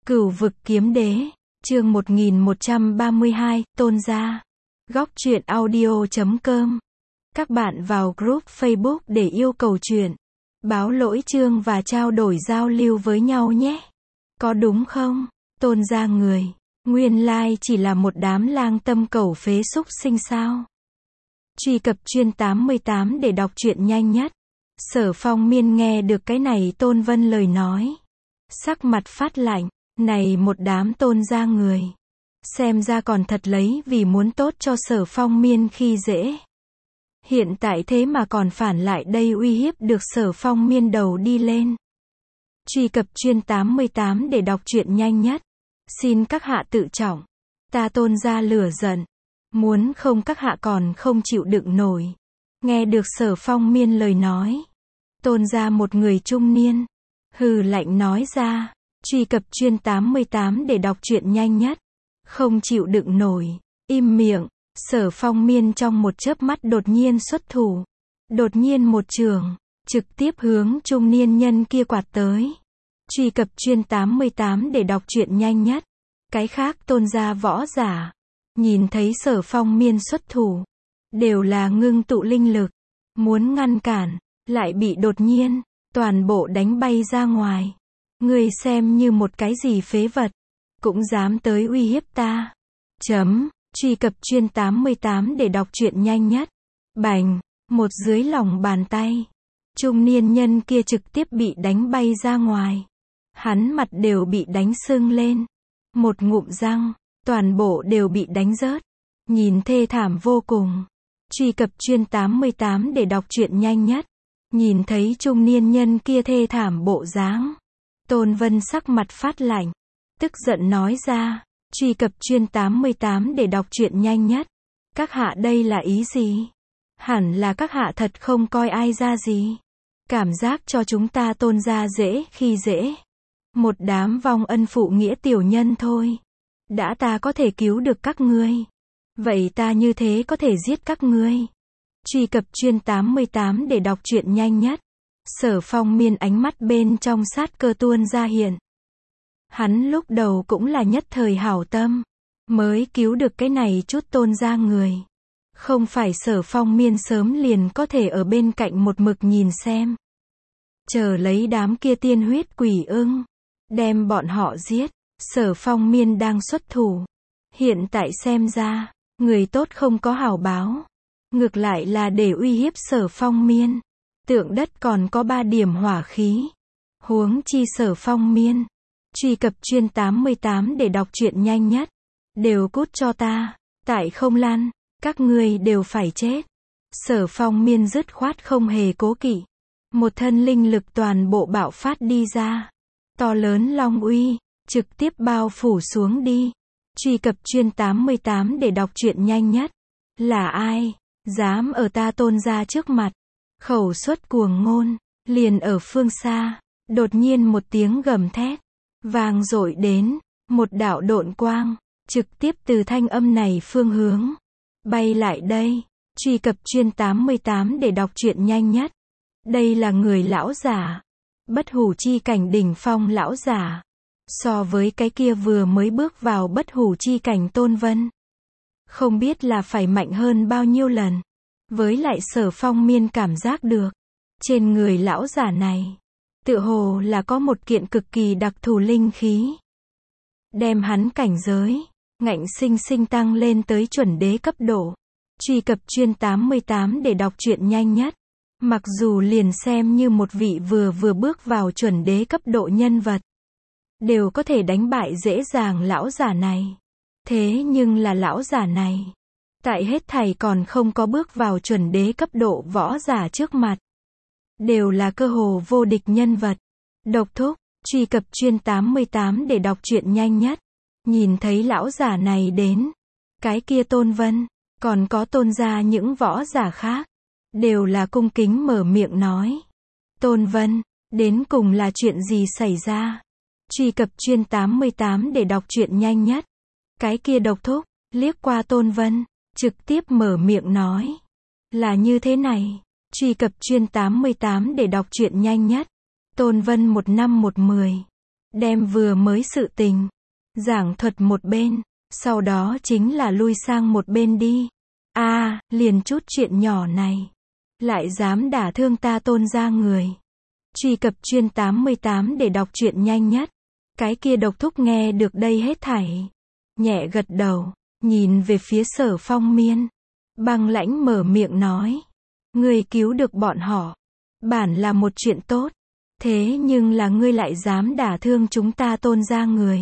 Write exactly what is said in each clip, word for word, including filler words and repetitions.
Cửu vực kiếm đế, chương một nghìn một trăm ba mươi hai, Tôn gia. Góc truyện audio chấm com. Các bạn vào group Facebook để yêu cầu truyện, báo lỗi chương và trao đổi giao lưu với nhau nhé. Có đúng không? Tôn gia người, nguyên lai chỉ là một đám lang tâm cẩu phế súc sinh sao? Truy cập chuyên tám mươi tám để đọc truyện nhanh nhất. Sở Phong Miên nghe được cái này Tôn Vân lời nói, sắc mặt phát lạnh. Này một đám Tôn gia người, xem ra còn thật lấy vì muốn tốt cho Sở Phong Miên khi dễ. Hiện tại thế mà còn phản lại đây uy hiếp được Sở Phong Miên đầu đi lên. Truy cập chuyên tám mươi tám để đọc truyện nhanh nhất. Xin các hạ tự trọng. Ta Tôn gia lửa giận. Muốn không các hạ còn không chịu đựng nổi. Nghe được Sở Phong Miên lời nói, Tôn gia một người trung niên hừ lạnh nói ra. Truy cập chuyên tám mươi tám để đọc truyện nhanh nhất. Không chịu đựng nổi. Im miệng. Sở Phong Miên trong một chớp mắt đột nhiên xuất thủ. Đột nhiên một trường, trực tiếp hướng trung niên nhân kia quạt tới. Truy cập chuyên tám mươi tám để đọc truyện nhanh nhất. Cái khác Tôn gia võ giả, nhìn thấy Sở Phong Miên xuất thủ, đều là ngưng tụ linh lực. Muốn ngăn cản, lại bị đột nhiên, toàn bộ đánh bay ra ngoài. Ngươi xem như một cái gì phế vật, cũng dám tới uy hiếp ta. Chấm, truy cập chuyên tám mươi tám để đọc truyện nhanh nhất. Bành, một dưới lòng bàn tay, trung niên nhân kia trực tiếp bị đánh bay ra ngoài. Hắn mặt đều bị đánh sưng lên. Một ngụm răng, toàn bộ đều bị đánh rớt. Nhìn thê thảm vô cùng. Truy cập chuyên tám mươi tám để đọc truyện nhanh nhất. Nhìn thấy trung niên nhân kia thê thảm bộ dáng, Tôn Vân sắc mặt phát lạnh, tức giận nói ra. Truy cập chuyên tám mươi tám để đọc truyện nhanh nhất. Các hạ đây là ý gì? Hẳn là các hạ thật không coi ai ra gì. Cảm giác cho chúng ta Tôn gia dễ khi dễ. Một đám vong ân phụ nghĩa tiểu nhân thôi. Đã ta có thể cứu được các ngươi, vậy ta như thế có thể giết các ngươi. Truy cập chuyên tám mươi tám để đọc truyện nhanh nhất. Sở Phong Miên ánh mắt bên trong sát cơ tuôn ra hiện. Hắn lúc đầu cũng là nhất thời hảo tâm, mới cứu được cái này chút Tôn gia người. Không phải Sở Phong Miên sớm liền có thể ở bên cạnh một mực nhìn xem. Chờ lấy đám kia tiên huyết quỷ ưng, đem bọn họ giết. Sở Phong Miên đang xuất thủ. Hiện tại xem ra, người tốt không có hảo báo. Ngược lại là để uy hiếp Sở Phong Miên. Tượng đất còn có ba điểm hỏa khí. Huống chi Sở Phong Miên. Truy cập chuyên tám mươi tám để đọc truyện nhanh nhất. Đều cút cho ta. Tại không lăn, các ngươi đều phải chết. Sở Phong Miên dứt khoát không hề cố kỵ. Một thân linh lực toàn bộ bạo phát đi ra. To lớn long uy, trực tiếp bao phủ xuống đi. Truy cập chuyên tám mươi tám để đọc truyện nhanh nhất. Là ai dám ở ta Tôn gia trước mặt khẩu xuất cuồng ngôn? Liền ở phương xa, đột nhiên một tiếng gầm thét vang dội đến. Một đạo độn quang trực tiếp từ thanh âm này phương hướng bay lại đây. Truy cập chuyên tám mươi tám để đọc truyện nhanh nhất. Đây là người lão giả, bất hủ chi cảnh đỉnh phong lão giả. So với cái kia vừa mới bước vào bất hủ chi cảnh Tôn Vân, không biết là phải mạnh hơn bao nhiêu lần. Với lại Sở Phong Miên cảm giác được, trên người lão giả này, tựa hồ là có một kiện cực kỳ đặc thù linh khí. Đem hắn cảnh giới, ngạnh sinh sinh tăng lên tới chuẩn đế cấp độ. Truy cập chuyên tám mươi tám để đọc truyện nhanh nhất. Mặc dù liền xem như một vị vừa vừa bước vào chuẩn đế cấp độ nhân vật, đều có thể đánh bại dễ dàng lão giả này. Thế nhưng là lão giả này, tại hết thảy còn không có bước vào chuẩn đế cấp độ võ giả trước mặt, đều là cơ hồ vô địch nhân vật. Độc thúc, truy cập chuyên tám mươi tám để đọc truyện nhanh nhất. Nhìn thấy lão giả này đến, cái kia Tôn Vân, còn có Tôn gia những võ giả khác, đều là cung kính mở miệng nói. Tôn Vân, đến cùng là chuyện gì xảy ra? Truy cập chuyên tám mươi tám để đọc truyện nhanh nhất. Cái kia độc thúc, liếc qua Tôn Vân, trực tiếp mở miệng nói. Là như thế này. Truy cập chuyên tám mươi tám để đọc truyện nhanh nhất. Tôn Vân một năm một mười. đem vừa mới sự tình giảng thuật một bên, sau đó chính là lui sang một bên đi. A, à, liền chút chuyện nhỏ này, lại dám đả thương ta Tôn gia người. Truy cập chuyên tám mươi tám để đọc truyện nhanh nhất. Cái kia độc thúc nghe được đây hết thảy, nhẹ gật đầu, nhìn về phía Sở Phong Miên, băng lãnh mở miệng nói, ngươi cứu được bọn họ, bản là một chuyện tốt, thế nhưng là ngươi lại dám đả thương chúng ta Tôn gia người.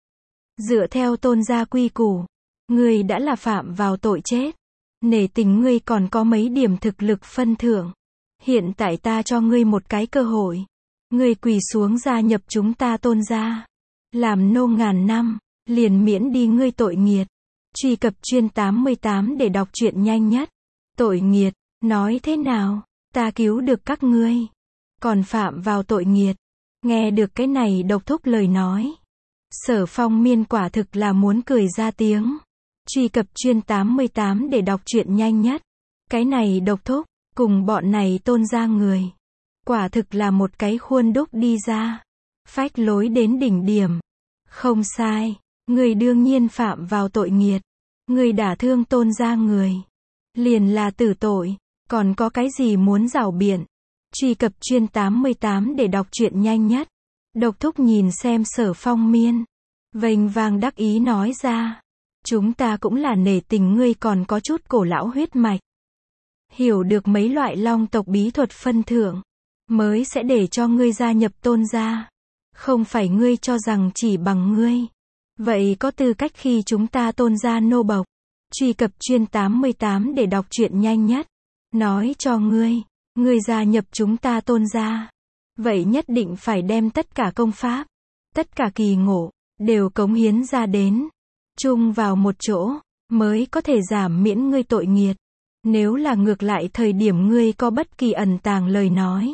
Dựa theo Tôn gia quy củ, ngươi đã là phạm vào tội chết, nể tình ngươi còn có mấy điểm thực lực phân thưởng, hiện tại ta cho ngươi một cái cơ hội, ngươi quỳ xuống gia nhập chúng ta Tôn gia, làm nô ngàn năm, liền miễn đi ngươi tội nghiệt. Truy cập chuyên tám mươi tám để đọc truyện nhanh nhất. Tội nghiệt, nói thế nào, ta cứu được các ngươi, còn phạm vào tội nghiệt. Nghe được cái này độc thúc lời nói, Sở Phong Miên quả thực là muốn cười ra tiếng. Truy cập chuyên tám mươi tám để đọc truyện nhanh nhất. Cái này độc thúc, cùng bọn này Tôn gia người, quả thực là một cái khuôn đúc đi ra, phách lối đến đỉnh điểm. Không sai, người đương nhiên phạm vào tội nghiệt, người đả thương Tôn gia người, liền là tử tội, còn có cái gì muốn rảo biện. Truy cập chuyên tám mươi tám để đọc truyện nhanh nhất. Độc thúc nhìn xem Sở Phong Miên, vênh vang đắc ý nói ra, chúng ta cũng là nể tình ngươi còn có chút cổ lão huyết mạch, hiểu được mấy loại long tộc bí thuật phân thưởng, mới sẽ để cho ngươi gia nhập Tôn gia. Không phải ngươi cho rằng chỉ bằng ngươi, vậy có tư cách khi chúng ta Tôn gia nô bộc. Truy cập chuyên tám mươi tám để đọc truyện nhanh nhất. Nói cho ngươi, ngươi gia nhập chúng ta Tôn gia, vậy nhất định phải đem tất cả công pháp, tất cả kỳ ngộ, đều cống hiến ra đến, chung vào một chỗ, mới có thể giảm miễn ngươi tội nghiệt. Nếu là ngược lại thời điểm ngươi có bất kỳ ẩn tàng lời nói,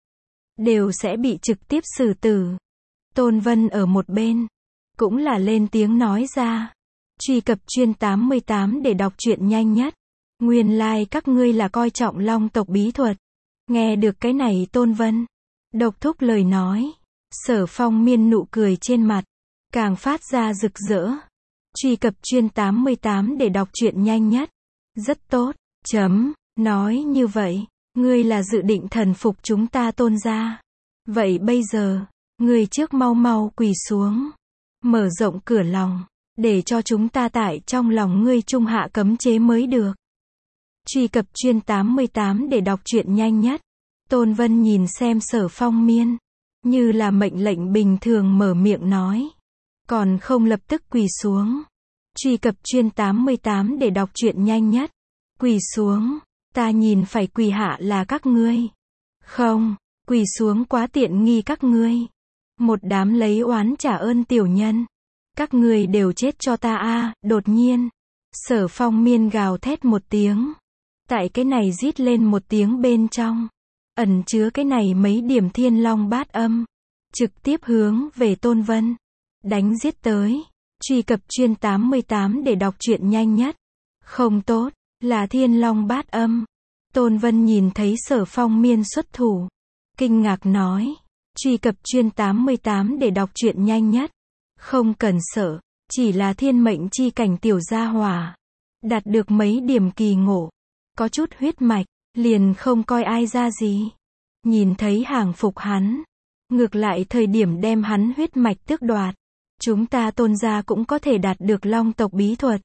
đều sẽ bị trực tiếp xử tử. Tôn Vân ở một bên, cũng là lên tiếng nói ra. Truy cập chuyên tám mươi tám để đọc truyện nhanh nhất. Nguyên lai like các ngươi là coi trọng long tộc bí thuật. Nghe được cái này Tôn Vân, độc thúc lời nói, Sở Phong Miên nụ cười trên mặt, càng phát ra rực rỡ. Truy cập chuyên tám mươi tám để đọc truyện nhanh nhất. Rất tốt, chấm, nói như vậy, ngươi là dự định thần phục chúng ta Tôn gia. Vậy bây giờ, ngươi trước mau mau quỳ xuống, mở rộng cửa lòng, để cho chúng ta tại trong lòng ngươi trung hạ cấm chế mới được. Truy cập chuyên tám mươi tám để đọc truyện nhanh nhất. Tôn Vân nhìn xem Sở Phong Miên, như là mệnh lệnh bình thường mở miệng nói, còn không lập tức quỳ xuống. Truy cập chuyên tám mươi tám để đọc truyện nhanh nhất. Quỳ xuống, ta nhìn phải quỳ hạ là các ngươi. Không, quỳ xuống quá tiện nghi các ngươi. Một đám lấy oán trả ơn tiểu nhân. Các ngươi đều chết cho ta a. À. Đột nhiên, Sở Phong Miên gào thét một tiếng. Tại cái này rít lên một tiếng bên trong, ẩn chứa cái này mấy điểm thiên long bát âm, trực tiếp hướng về Tôn Vân, đánh giết tới. Truy cập chuyên tám mươi tám để đọc truyện nhanh nhất. Không tốt, là thiên long bát âm. Tôn Vân nhìn thấy Sở Phong Miên xuất thủ, kinh ngạc nói. Truy cập chuyên tám mươi tám để đọc truyện nhanh nhất. Không cần sợ, chỉ là thiên mệnh chi cảnh tiểu gia hỏa, đạt được mấy điểm kỳ ngộ, có chút huyết mạch, liền không coi ai ra gì. Nhìn thấy hàng phục hắn, ngược lại thời điểm đem hắn huyết mạch tước đoạt, chúng ta Tôn gia cũng có thể đạt được long tộc bí thuật.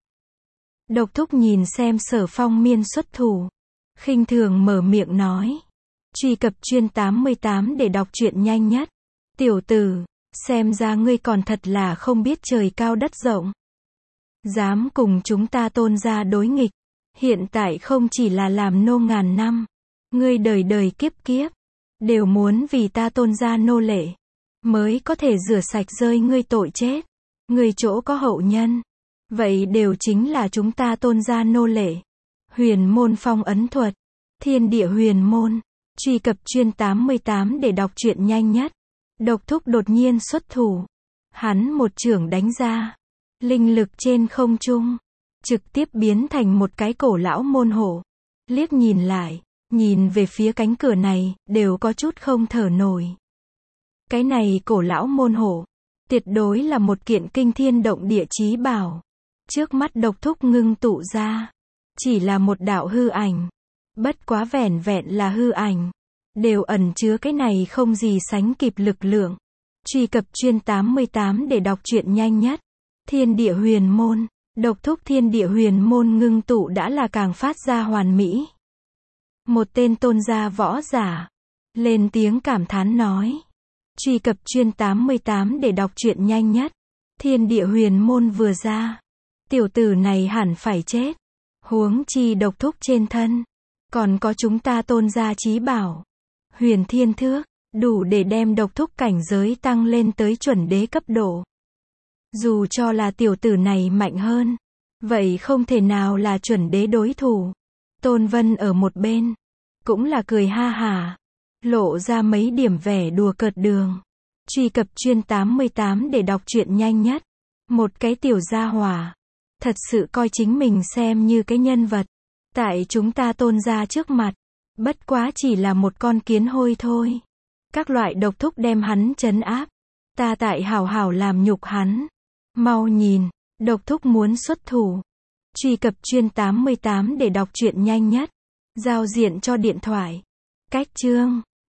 Độc thúc nhìn xem Sở Phong Miên xuất thủ, khinh thường mở miệng nói. Truy cập chuyên tám mươi tám để đọc truyện nhanh nhất. Tiểu tử, xem ra ngươi còn thật là không biết trời cao đất rộng, dám cùng chúng ta Tôn gia đối nghịch. Hiện tại không chỉ là làm nô ngàn năm, ngươi đời đời kiếp kiếp đều muốn vì ta Tôn gia nô lệ, mới có thể rửa sạch rơi ngươi tội chết. Ngươi chỗ có hậu nhân, vậy đều chính là chúng ta Tôn gia nô lệ. Huyền môn phong ấn thuật, thiên địa huyền môn. Truy cập chuyên tám mươi tám để đọc truyện nhanh nhất. Độc thúc đột nhiên xuất thủ, hắn một chưởng đánh ra, linh lực trên không trung, trực tiếp biến thành một cái cổ lão môn hộ. Liếc nhìn lại, nhìn về phía cánh cửa này, đều có chút không thở nổi. Cái này cổ lão môn hộ, Tuyệt đối là một kiện kinh thiên động địa chí bảo. Trước mắt độc thúc ngưng tụ ra, chỉ là một đạo hư ảnh. Bất quá vẻn vẹn là hư ảnh, đều ẩn chứa cái này không gì sánh kịp lực lượng. Truy cập chuyên tám mươi tám để đọc truyện nhanh nhất. Thiên địa huyền môn. Độc thúc thiên địa huyền môn ngưng tụ đã là càng phát ra hoàn mỹ. Một tên tôn gia võ giả lên tiếng cảm thán nói. Truy cập chuyên tám mươi tám để đọc truyện nhanh nhất. Thiên địa huyền môn vừa ra, tiểu tử này hẳn phải chết. Huống chi độc thúc trên thân còn có chúng ta tôn gia chí bảo Huyền Thiên Thước, đủ để đem độc thúc cảnh giới tăng lên tới chuẩn đế cấp độ. Dù cho là tiểu tử này mạnh hơn, vậy không thể nào là chuẩn đế đối thủ. Tôn Vân ở một bên cũng là cười ha hả, lộ ra mấy điểm vẻ đùa cợt đường. Truy cập chuyên tám mươi tám để đọc truyện nhanh nhất. Một cái tiểu gia hỏa, thật sự coi chính mình xem như cái nhân vật tại chúng ta tôn gia trước mặt, bất quá chỉ là một con kiến hôi thôi. Các loại độc thúc đem hắn trấn áp, ta tại hảo hảo làm nhục hắn. Mau nhìn, độc thúc muốn xuất thủ. Truy cập chuyên tám mươi tám để đọc truyện nhanh nhất. Giao diện cho điện thoại. Cách chương